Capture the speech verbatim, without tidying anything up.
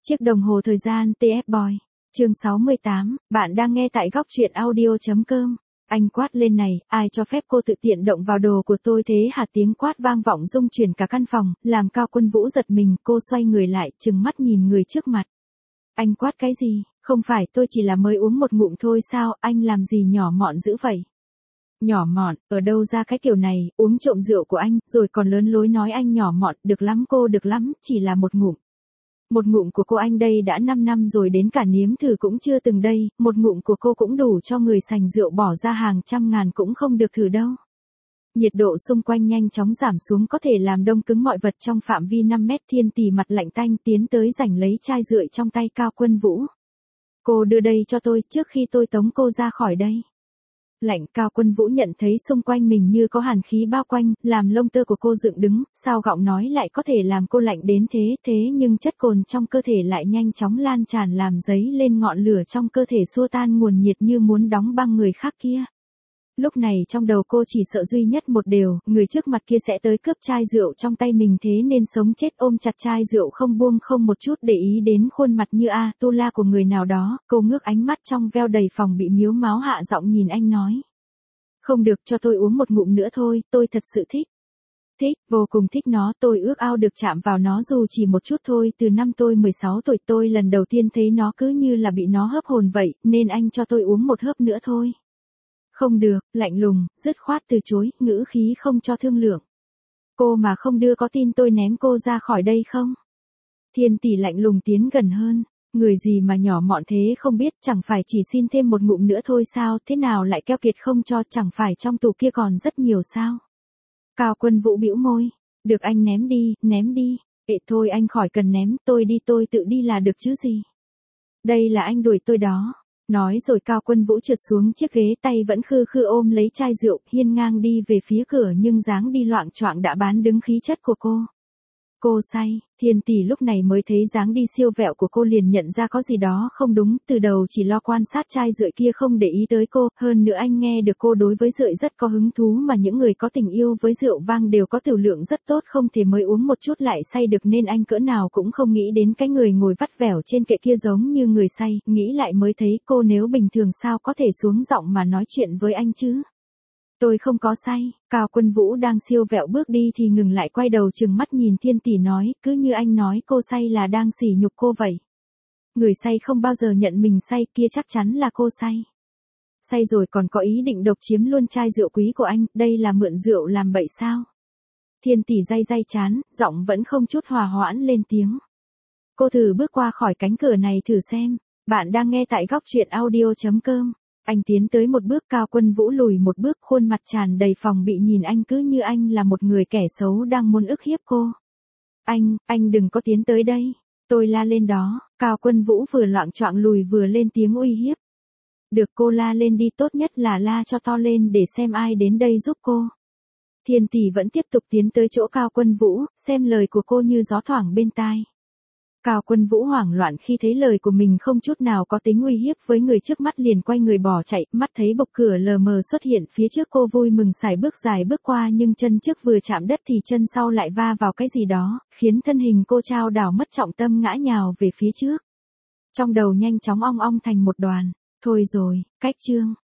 Chiếc đồng hồ thời gian tê ép Boy. Chương sáu mươi tám, bạn đang nghe tại góc truyện audio.com. Anh quát lên này, ai cho phép cô tự tiện động vào đồ của tôi thế hả? Tiếng quát vang vọng rung chuyển cả căn phòng, làm Cao Quân Vũ giật mình, cô xoay người lại, trừng mắt nhìn người trước mặt. Anh quát cái gì? Không phải tôi chỉ là mới uống một ngụm thôi sao, anh làm gì nhỏ mọn dữ vậy? Nhỏ mọn, ở đâu ra cái kiểu này, uống trộm rượu của anh, rồi còn lớn lối nói anh nhỏ mọn, được lắm cô được lắm, chỉ là một ngụm. Một ngụm của cô anh đây đã năm năm rồi, đến cả nếm thử cũng chưa từng đây, một ngụm của cô cũng đủ cho người sành rượu bỏ ra hàng trăm ngàn cũng không được thử đâu. Nhiệt độ xung quanh nhanh chóng giảm xuống, có thể làm đông cứng mọi vật trong phạm vi năm mét. Thiên Tỷ mặt lạnh tanh tiến tới giành lấy chai rượu trong tay Cao Quân Vũ. Cô đưa đây cho tôi trước khi tôi tống cô ra khỏi đây. Lạnh. Cao Quân Vũ nhận thấy xung quanh mình như có hàn khí bao quanh, làm lông tơ của cô dựng đứng, sao giọng nói lại có thể làm cô lạnh đến thế, thế nhưng chất cồn trong cơ thể lại nhanh chóng lan tràn làm dấy lên ngọn lửa trong cơ thể, xua tan nguồn nhiệt như muốn đóng băng người khác kia. Lúc này trong đầu cô chỉ sợ duy nhất một điều, người trước mặt kia sẽ tới cướp chai rượu trong tay mình, thế nên sống chết ôm chặt chai rượu không buông, không một chút để ý đến khuôn mặt như A Tu La của người nào đó. Cô ngước ánh mắt trong veo đầy phòng bị miếu máu, hạ giọng nhìn anh nói. Không được, cho tôi uống một ngụm nữa thôi, tôi thật sự thích. Thích, vô cùng thích nó, tôi ước ao được chạm vào nó dù chỉ một chút thôi. Từ năm tôi mười sáu tuổi tôi lần đầu tiên thấy nó cứ như là bị nó hớp hồn vậy, nên anh cho tôi uống một hớp nữa thôi. Không được, lạnh lùng, dứt khoát từ chối, ngữ khí không cho thương lượng. Cô mà không đưa có tin tôi ném cô ra khỏi đây không? Thiên Tỷ lạnh lùng tiến gần hơn. Người gì mà nhỏ mọn thế không biết, chẳng phải chỉ xin thêm một ngụm nữa thôi sao, thế nào lại keo kiệt không cho, chẳng phải trong tủ kia còn rất nhiều sao? Cao Quân Vũ bĩu môi. Được anh ném đi, ném đi. Ệ thôi anh khỏi cần ném, tôi đi tôi tự đi là được chứ gì. Đây là anh đuổi tôi đó. Nói rồi Cao Quân Vũ trượt xuống chiếc ghế, tay vẫn khư khư ôm lấy chai rượu, hiên ngang đi về phía cửa, nhưng dáng đi loạng choạng đã bán đứng khí chất của cô. Cô say. Thiên Tỷ lúc này mới thấy dáng đi siêu vẹo của cô, liền nhận ra có gì đó không đúng, từ đầu chỉ lo quan sát chai rượu kia không để ý tới cô, hơn nữa anh nghe được cô đối với rượu rất có hứng thú, mà những người có tình yêu với rượu vang đều có tiểu lượng rất tốt, không thể mới uống một chút lại say được, nên anh cỡ nào cũng không nghĩ đến cái người ngồi vắt vẻo trên kệ kia giống như người say, nghĩ lại mới thấy cô nếu bình thường sao có thể xuống giọng mà nói chuyện với anh chứ. Tôi không có say. Cao Quân Vũ đang siêu vẹo bước đi thì ngừng lại, quay đầu trừng mắt nhìn Thiên Tỷ nói, cứ như anh nói cô say là đang sỉ nhục cô vậy. Người say không bao giờ nhận mình say, kia chắc chắn là cô say. Say rồi còn có ý định độc chiếm luôn chai rượu quý của anh, đây là mượn rượu làm bậy sao? Thiên Tỷ day day chán, giọng vẫn không chút hòa hoãn lên tiếng. Cô thử bước qua khỏi cánh cửa này thử xem. Bạn đang nghe tại góc truyện audio.com. Anh tiến tới một bước, Cao Quân Vũ lùi một bước, khuôn mặt tràn đầy phòng bị nhìn anh cứ như anh là một người kẻ xấu đang muốn ức hiếp cô. Anh, anh đừng có tiến tới đây. Tôi la lên đó. Cao Quân Vũ vừa loạng choạng lùi vừa lên tiếng uy hiếp. Được, cô la lên đi, tốt nhất là la cho to lên để xem ai đến đây giúp cô. Thiên Tỷ vẫn tiếp tục tiến tới chỗ Cao Quân Vũ, xem lời của cô như gió thoảng bên tai. Cao Quân Vũ hoảng loạn khi thấy lời của mình không chút nào có tính uy hiếp với người trước mắt, liền quay người bỏ chạy, mắt thấy bộc cửa lờ mờ xuất hiện phía trước cô, vui mừng sải bước dài bước qua, nhưng chân trước vừa chạm đất thì chân sau lại va vào cái gì đó, khiến thân hình cô chao đảo mất trọng tâm ngã nhào về phía trước. Trong đầu nhanh chóng ong ong thành một đoàn. Thôi rồi, cách chương.